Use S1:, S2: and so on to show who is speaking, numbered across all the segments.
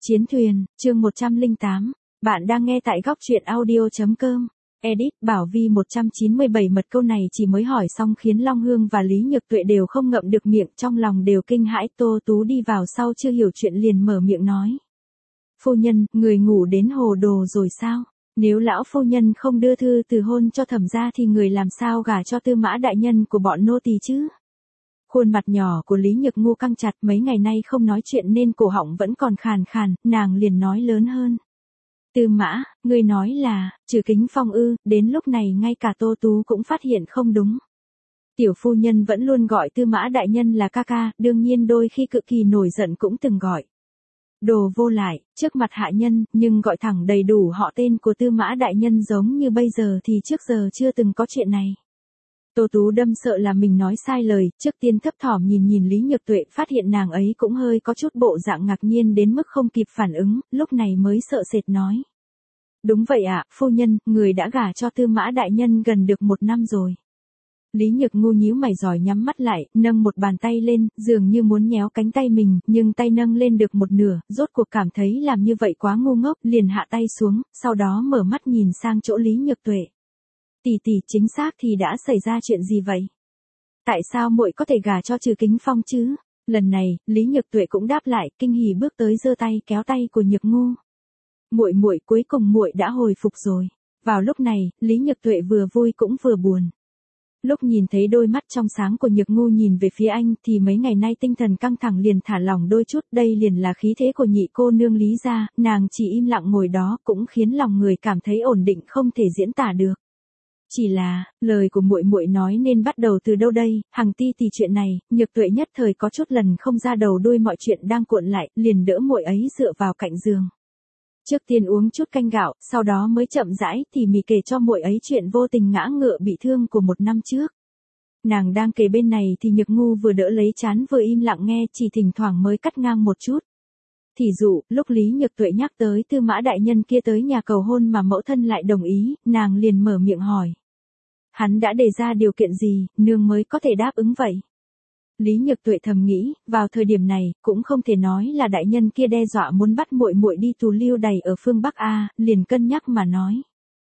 S1: Chiến thuyền, chương 108. Bạn đang nghe tại góc truyện audio.com. Edit Bảo Vi 197 mật câu này chỉ mới hỏi xong khiến Long Hương và Lý Nhược Tuệ đều không ngậm được miệng, trong lòng đều kinh hãi. Tô Tú đi vào sau chưa hiểu chuyện liền mở miệng nói. Phu nhân, người ngủ đến hồ đồ rồi sao? Nếu lão phu nhân không đưa thư từ hôn cho Thẩm gia thì người làm sao gả cho Tư Mã đại nhân của bọn nô tỳ chứ? Khuôn mặt nhỏ của Lý Nhược Ngu căng chặt, mấy ngày nay không nói chuyện nên cổ họng vẫn còn khàn khàn, nàng liền nói lớn hơn. Tư Mã, ngươi nói là, Trừ Kính Phong ư? Đến lúc này ngay cả Tô Tú cũng phát hiện không đúng. Tiểu phu nhân vẫn luôn gọi Tư Mã đại nhân là ca ca, đương nhiên đôi khi cực kỳ nổi giận cũng từng gọi. Đồ vô lại, trước mặt hạ nhân, nhưng gọi thẳng đầy đủ họ tên của Tư Mã đại nhân giống như bây giờ thì trước giờ chưa từng có chuyện này. Tô Tú đâm sợ là mình nói sai lời, trước tiên thấp thỏm nhìn Lý Nhược Tuệ, phát hiện nàng ấy cũng hơi có chút bộ dạng ngạc nhiên đến mức không kịp phản ứng, lúc này mới sợ sệt nói. Đúng vậy ạ, phu nhân, người đã gả cho Tư Mã đại nhân gần được 1 năm rồi. Lý Nhược Ngu nhíu mày giỏi nhắm mắt lại, nâng một bàn tay lên, dường như muốn nhéo cánh tay mình, nhưng tay nâng lên được một nửa, rốt cuộc cảm thấy làm như vậy quá ngu ngốc, liền hạ tay xuống, sau đó mở mắt nhìn sang chỗ Lý Nhược Tuệ. Tỷ tỷ, chính xác thì đã xảy ra chuyện gì vậy? Tại sao muội có thể gả cho Trừ Kính Phong chứ? Lần này, Lý Nhược Tuệ cũng đáp lại, kinh hỉ bước tới giơ tay kéo tay của Nhược Ngu. Muội cuối cùng muội đã hồi phục rồi. Vào lúc này, Lý Nhược Tuệ vừa vui cũng vừa buồn. Lúc nhìn thấy đôi mắt trong sáng của Nhược Ngu nhìn về phía anh thì mấy ngày nay tinh thần căng thẳng liền thả lỏng đôi chút, đây liền là khí thế của nhị cô nương Lý gia, nàng chỉ im lặng ngồi đó cũng khiến lòng người cảm thấy ổn định không thể diễn tả được. Chỉ là, lời của muội nói nên bắt đầu từ đâu đây? Hằng ti thì chuyện này, Nhược Tuệ nhất thời có chút lần không ra đầu đuôi mọi chuyện đang cuộn lại, liền đỡ muội ấy dựa vào cạnh giường. Trước tiên uống chút canh gạo, sau đó mới chậm rãi thì mỉ kể cho muội ấy chuyện vô tình ngã ngựa bị thương của 1 năm trước. Nàng đang kể bên này thì Nhược Ngu vừa đỡ lấy trán vừa im lặng nghe, chỉ thỉnh thoảng mới cắt ngang một chút. Thì dụ, lúc Lý Nhược Tuệ nhắc tới Tư Mã đại nhân kia tới nhà cầu hôn mà mẫu thân lại đồng ý, nàng liền mở miệng hỏi. Hắn đã đề ra điều kiện gì, nương mới có thể đáp ứng vậy? Lý Nhược Tuệ thầm nghĩ, vào thời điểm này, cũng không thể nói là đại nhân kia đe dọa muốn bắt muội đi tù lưu đày ở phương Bắc a, liền cân nhắc mà nói.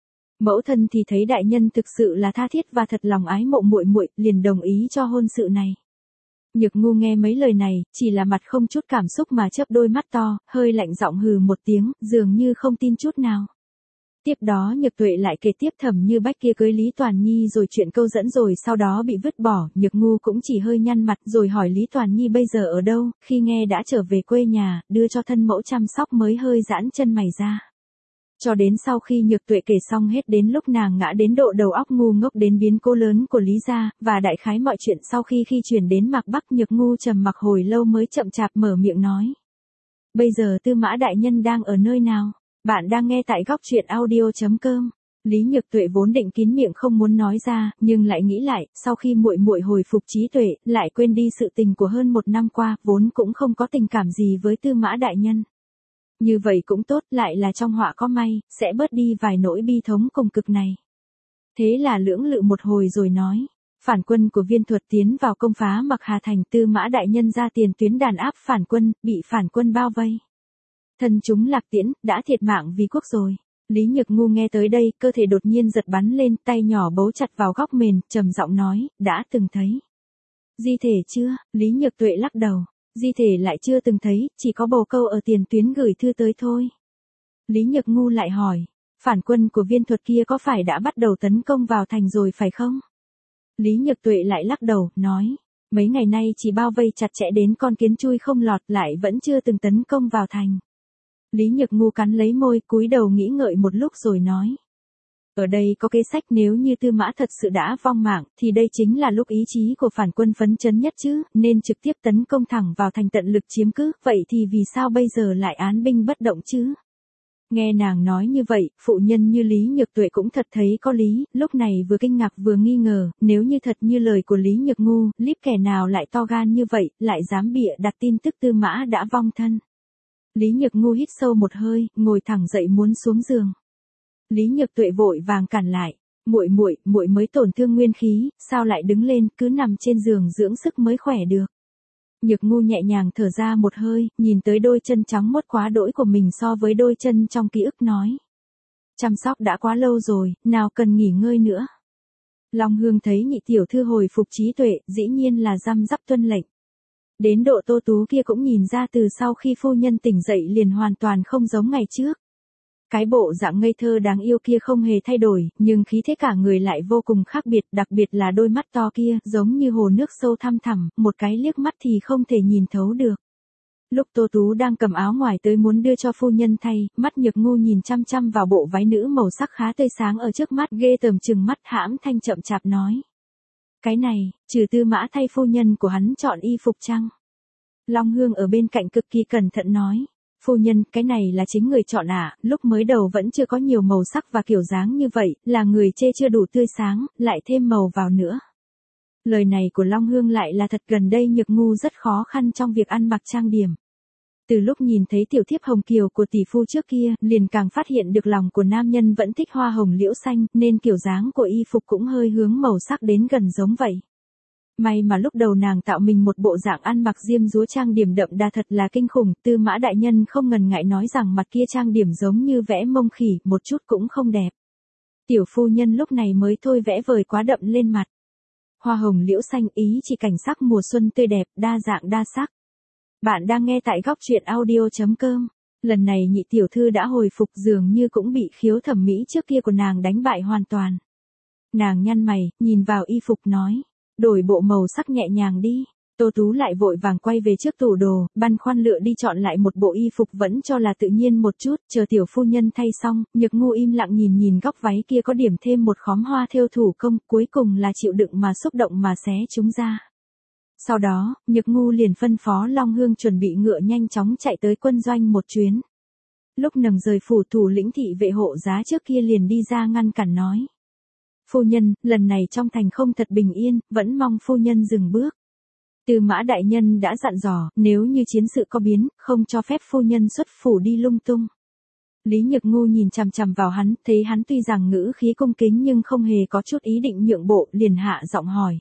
S1: Mẫu thân thì thấy đại nhân thực sự là tha thiết và thật lòng ái mộ muội, liền đồng ý cho hôn sự này. Nhược Ngu nghe mấy lời này, chỉ là mặt không chút cảm xúc mà chớp đôi mắt to, hơi lạnh giọng hừ một tiếng, dường như không tin chút nào. Tiếp đó Nhược Tuệ lại kể tiếp Thẩm Như Bách kia cưới Lý Toàn Nhi rồi chuyện câu dẫn rồi sau đó bị vứt bỏ, Nhược Ngu cũng chỉ hơi nhăn mặt rồi hỏi Lý Toàn Nhi bây giờ ở đâu, khi nghe đã trở về quê nhà, đưa cho thân mẫu chăm sóc mới hơi giãn chân mày ra. Cho đến sau khi Nhược Tuệ kể xong hết đến lúc nàng ngã đến độ đầu óc ngu ngốc đến biến cố lớn của Lý gia, và đại khái mọi chuyện sau khi chuyển đến Mạc Bắc, Nhược Ngu trầm mặc hồi lâu mới chậm chạp mở miệng nói. Bây giờ Tư Mã đại nhân đang ở nơi nào? Bạn đang nghe tại góc truyện audio.com. Lý Nhược Tuệ vốn định kín miệng không muốn nói ra, nhưng lại nghĩ lại, sau khi muội hồi phục trí tuệ, lại quên đi sự tình của hơn 1 năm qua, vốn cũng không có tình cảm gì với Tư Mã đại nhân. Như vậy cũng tốt, lại là trong họa có may, sẽ bớt đi vài nỗi bi thống cùng cực này. Thế là lưỡng lự một hồi rồi nói, phản quân của Viên Thuật tiến vào công phá Mặc Hà thành, Tư Mã đại nhân ra tiền tuyến đàn áp phản quân, bị phản quân bao vây. Thân chúng Lạc Tiễn, đã thiệt mạng vì quốc rồi. Lý Nhược Ngu nghe tới đây, cơ thể đột nhiên giật bắn lên, tay nhỏ bấu chặt vào góc mền, trầm giọng nói, đã từng thấy. Di thể chưa? Lý Nhược Tuệ lắc đầu. Di thể lại chưa từng thấy, chỉ có bồ câu ở tiền tuyến gửi thư tới thôi. Lý Nhược Ngu lại hỏi, phản quân của Viên Thuật kia có phải đã bắt đầu tấn công vào thành rồi phải không? Lý Nhược Tuệ lại lắc đầu, nói, mấy ngày nay chỉ bao vây chặt chẽ đến con kiến chui không lọt, lại vẫn chưa từng tấn công vào thành. Lý Nhược Ngu cắn lấy môi, cúi đầu nghĩ ngợi một lúc rồi nói. Ở đây có kế sách, nếu như Tư Mã thật sự đã vong mạng, thì đây chính là lúc ý chí của phản quân phấn chấn nhất chứ, nên trực tiếp tấn công thẳng vào thành tận lực chiếm cứ, vậy thì vì sao bây giờ lại án binh bất động chứ? Nghe nàng nói như vậy, phụ nhân như Lý Nhược Tuệ cũng thật thấy có lý, lúc này vừa kinh ngạc vừa nghi ngờ, nếu như thật như lời của Lý Nhược Ngu, líp kẻ nào lại to gan như vậy, lại dám bịa đặt tin tức Tư Mã đã vong thân. Lý Nhược Ngu hít sâu một hơi, ngồi thẳng dậy muốn xuống giường. Lý Nhược Tuệ vội vàng cản lại, muội mới tổn thương nguyên khí, sao lại đứng lên, cứ nằm trên giường dưỡng sức mới khỏe được. Nhược Ngu nhẹ nhàng thở ra một hơi, nhìn tới đôi chân trắng muốt quá đỗi của mình so với đôi chân trong ký ức nói. Chăm sóc đã quá lâu rồi, nào cần nghỉ ngơi nữa. Long Hương thấy nhị tiểu thư hồi phục trí tuệ, dĩ nhiên là răm rắp tuân lệnh. Đến độ Tô Tú kia cũng nhìn ra từ sau khi phu nhân tỉnh dậy liền hoàn toàn không giống ngày trước. Cái bộ dạng ngây thơ đáng yêu kia không hề thay đổi, nhưng khí thế cả người lại vô cùng khác biệt, đặc biệt là đôi mắt to kia, giống như hồ nước sâu thăm thẳm, một cái liếc mắt thì không thể nhìn thấu được. Lúc Tô Tú đang cầm áo ngoài tới muốn đưa cho phu nhân thay, mắt Nhược Ngu nhìn chăm chăm vào bộ váy nữ màu sắc khá tươi sáng ở trước mắt, ghê tởm chừng mắt, hãm thanh chậm chạp nói. Cái này, trừ Tư Mã thay phu nhân của hắn chọn y phục chăng? Long Hương ở bên cạnh cực kỳ cẩn thận nói. Phu nhân, cái này là chính người chọn ạ, lúc mới đầu vẫn chưa có nhiều màu sắc và kiểu dáng như vậy, là người chê chưa đủ tươi sáng, lại thêm màu vào nữa. Lời này của Long Hương lại là thật, gần đây Nhược Ngu rất khó khăn trong việc ăn mặc trang điểm. Từ lúc nhìn thấy tiểu thiếp hồng kiều của tỷ phu trước kia, liền càng phát hiện được lòng của nam nhân vẫn thích hoa hồng liễu xanh, nên kiểu dáng của y phục cũng hơi hướng màu sắc đến gần giống vậy. May mà lúc đầu nàng tạo mình một bộ dạng ăn mặc diêm dúa trang điểm đậm đà thật là kinh khủng, Tư Mã đại nhân không ngần ngại nói rằng mặt kia trang điểm giống như vẽ mông khỉ, một chút cũng không đẹp. Tiểu phu nhân lúc này mới thôi vẽ vời quá đậm lên mặt. Hoa hồng liễu xanh ý chỉ cảnh sắc mùa xuân tươi đẹp, đa dạng đa sắc. Bạn đang nghe tại góc truyện audio.com. Lần này nhị tiểu thư đã hồi phục, dường như cũng bị khiếu thẩm mỹ trước kia của nàng đánh bại hoàn toàn. Nàng nhăn mày, nhìn vào y phục nói. Đổi bộ màu sắc nhẹ nhàng đi. Tô Tú lại vội vàng quay về trước tủ đồ, băn khoăn lựa đi chọn lại một bộ y phục vẫn cho là tự nhiên một chút, chờ tiểu phu nhân thay xong, Nhược Ngu im lặng nhìn nhìn góc váy kia có điểm thêm một khóm hoa thêu thủ công, cuối cùng là chịu đựng mà xúc động mà xé chúng ra. Sau đó, Nhược Ngu liền phân phó Long Hương chuẩn bị ngựa nhanh chóng chạy tới quân doanh một chuyến. Lúc nàng rời phủ, thủ lĩnh thị vệ hộ giá trước kia liền đi ra ngăn cản nói. Phu nhân, lần này trong thành không thật bình yên, vẫn mong phu nhân dừng bước. Tư Mã đại nhân đã dặn dò, nếu như chiến sự có biến, không cho phép phu nhân xuất phủ đi lung tung. Lý Nhược Ngu nhìn chằm chằm vào hắn, thấy hắn tuy rằng ngữ khí cung kính nhưng không hề có chút ý định nhượng bộ, liền hạ giọng hỏi.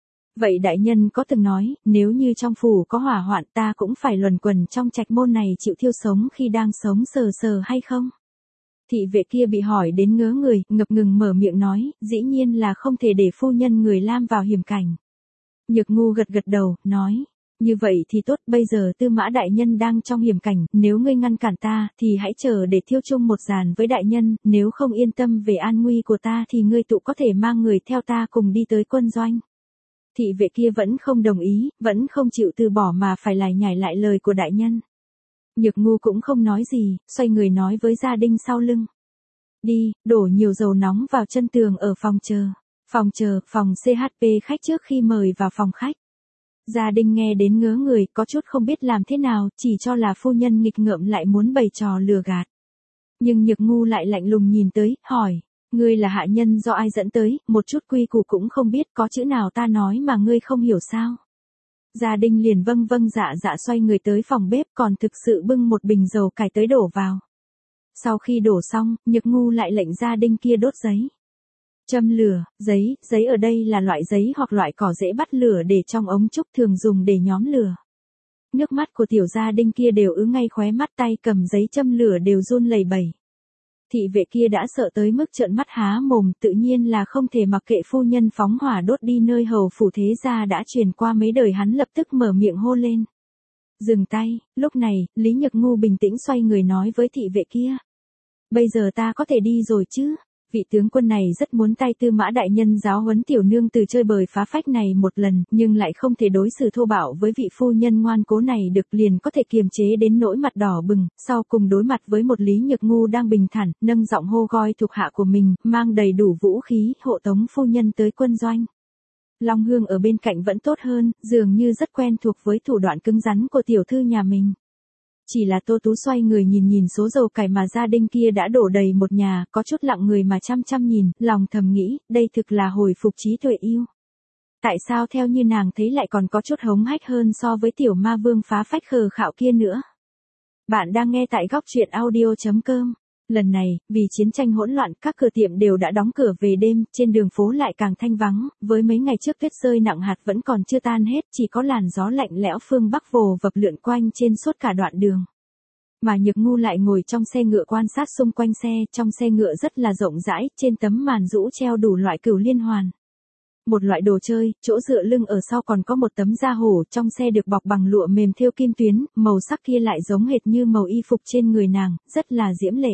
S1: Vậy đại nhân có từng nói, nếu như trong phủ có hỏa hoạn ta cũng phải luẩn quẩn trong trạch môn này chịu thiêu sống khi đang sống sờ sờ hay không? Thị vệ kia bị hỏi đến ngớ người, ngập ngừng mở miệng nói, dĩ nhiên là không thể để phu nhân người Lam vào hiểm cảnh. Nhược Ngu gật gật đầu, nói, như vậy thì tốt, bây giờ Tư Mã đại nhân đang trong hiểm cảnh, nếu ngươi ngăn cản ta, thì hãy chờ để thiêu chung một dàn với đại nhân, nếu không yên tâm về an nguy của ta thì ngươi tụ có thể mang người theo ta cùng đi tới quân doanh. Thị vệ kia vẫn không đồng ý, vẫn không chịu từ bỏ mà phải lải nhải lại lời của đại nhân. Nhược Ngu cũng không nói gì, xoay người nói với gia đình sau lưng. Đi, đổ nhiều dầu nóng vào chân tường ở phòng chờ. Phòng CHP khách trước khi mời vào phòng khách. Gia đình nghe đến ngớ người, có chút không biết làm thế nào, chỉ cho là phu nhân nghịch ngợm lại muốn bày trò lừa gạt. Nhưng Nhược Ngu lại lạnh lùng nhìn tới, hỏi, ngươi là hạ nhân do ai dẫn tới, một chút quy củ cũng không biết, có chữ nào ta nói mà ngươi không hiểu sao? Gia đình liền vâng dạ xoay người tới phòng bếp, còn thực sự bưng một bình dầu cải tới đổ vào. Sau khi đổ xong, Nhược Ngu lại lệnh gia đình kia đốt giấy. Châm lửa, giấy ở đây là loại giấy hoặc loại cỏ dễ bắt lửa để trong ống trúc thường dùng để nhóm lửa. Nước mắt của tiểu gia đình kia đều ứ ngay khóe mắt, tay cầm giấy châm lửa đều run lẩy bẩy. Thị vệ kia đã sợ tới mức trợn mắt há mồm, tự nhiên là không thể mặc kệ phu nhân phóng hỏa đốt đi nơi hầu phủ thế gia đã truyền qua mấy đời, hắn lập tức mở miệng hô lên. Dừng tay, lúc này, Lý Nhược Ngu bình tĩnh xoay người nói với thị vệ kia. Bây giờ ta có thể đi rồi chứ? Vị tướng quân này rất muốn tay Tư Mã đại nhân giáo huấn tiểu nương từ chơi bời phá phách này một lần, nhưng lại không thể đối xử thô bạo với vị phu nhân ngoan cố này được, liền có thể kiềm chế đến nỗi mặt đỏ bừng, sau cùng đối mặt với một Lý Nhược Ngu đang bình thản, nâng giọng hô goi thuộc hạ của mình, mang đầy đủ vũ khí, hộ tống phu nhân tới quân doanh. Long Hương ở bên cạnh vẫn tốt hơn, dường như rất quen thuộc với thủ đoạn cứng rắn của tiểu thư nhà mình. Chỉ là Tô Tú xoay người nhìn số dầu cải mà gia đình kia đã đổ đầy một nhà, có chút lặng người mà chăm nhìn, lòng thầm nghĩ, đây thực là hồi phục trí tuệ yêu. Tại sao theo như nàng thấy lại còn có chút hống hách hơn so với tiểu ma vương phá phách khờ khạo kia nữa. Bạn đang nghe tại góc truyện audio.com. Lần này, vì chiến tranh hỗn loạn, các cửa tiệm đều đã đóng cửa về đêm, trên đường phố lại càng thanh vắng, với mấy ngày trước tuyết rơi nặng hạt vẫn còn chưa tan hết, chỉ có làn gió lạnh lẽo phương Bắc vồ vập lượn quanh trên suốt cả đoạn đường. Mà Nhược Ngu lại ngồi trong xe ngựa quan sát xung quanh xe, trong xe ngựa rất là rộng rãi, trên tấm màn rũ treo đủ loại cửu liên hoàn. Một loại đồ chơi, chỗ dựa lưng ở sau còn có một tấm da hổ, trong xe được bọc bằng lụa mềm thêu kim tuyến, màu sắc kia lại giống hệt như màu y phục trên người nàng, rất là diễm lệ.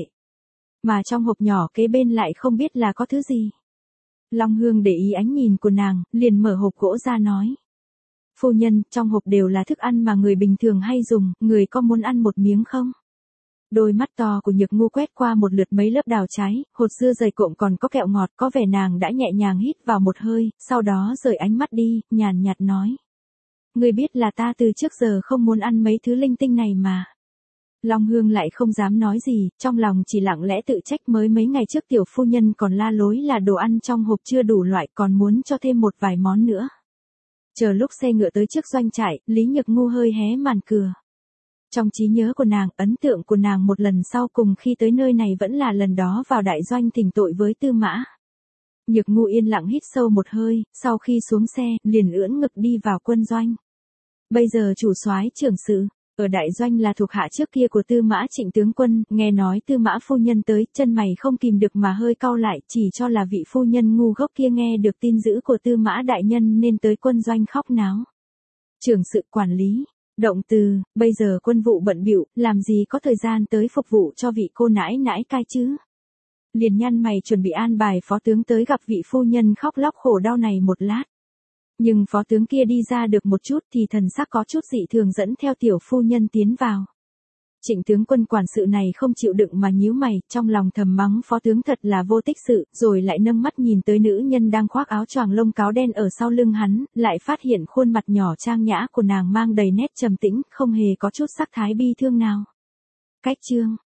S1: Mà trong hộp nhỏ kế bên lại không biết là có thứ gì. Long Hương để ý ánh nhìn của nàng, liền mở hộp gỗ ra nói. Phu nhân, trong hộp đều là thức ăn mà người bình thường hay dùng, người có muốn ăn một miếng không? Đôi mắt to của Nhược Ngu quét qua một lượt mấy lớp đào trái, hột dưa dày cộm còn có kẹo ngọt, có vẻ nàng đã nhẹ nhàng hít vào một hơi, sau đó rời ánh mắt đi, nhàn nhạt nói. Người biết là ta từ trước giờ không muốn ăn mấy thứ linh tinh này mà. Long Hương lại không dám nói gì, trong lòng chỉ lặng lẽ tự trách mới mấy ngày trước tiểu phu nhân còn la lối là đồ ăn trong hộp chưa đủ loại còn muốn cho thêm một vài món nữa. Chờ lúc xe ngựa tới trước doanh trại, Lý Nhược Ngu hơi hé màn cửa. Trong trí nhớ của nàng, ấn tượng của nàng một lần sau cùng khi tới nơi này vẫn là lần đó vào đại doanh thỉnh tội với Tư Mã. Nhược Ngu yên lặng hít sâu một hơi, sau khi xuống xe, liền ưỡn ngực đi vào quân doanh. Bây giờ chủ soái trưởng sự, ở đại doanh là thuộc hạ trước kia của Tư Mã Trịnh tướng quân, nghe nói Tư Mã phu nhân tới, chân mày không kìm được mà hơi cau lại, chỉ cho là vị phu nhân ngu gốc kia nghe được tin dữ của Tư Mã đại nhân nên tới quân doanh khóc náo. Trưởng sự quản lý, động từ, bây giờ quân vụ bận bịu, làm gì có thời gian tới phục vụ cho vị cô nãi nãi cai chứ. Liền nhăn mày chuẩn bị an bài phó tướng tới gặp vị phu nhân khóc lóc khổ đau này một lát. Nhưng phó tướng kia đi ra được một chút thì thần sắc có chút dị thường dẫn theo tiểu phu nhân tiến vào. Trịnh tướng quân quản sự này không chịu đựng mà nhíu mày, trong lòng thầm mắng phó tướng thật là vô tích sự, rồi lại nâng mắt nhìn tới nữ nhân đang khoác áo choàng lông cáo đen ở sau lưng hắn, lại phát hiện khuôn mặt nhỏ trang nhã của nàng mang đầy nét trầm tĩnh, không hề có chút sắc thái bi thương nào. Cách chương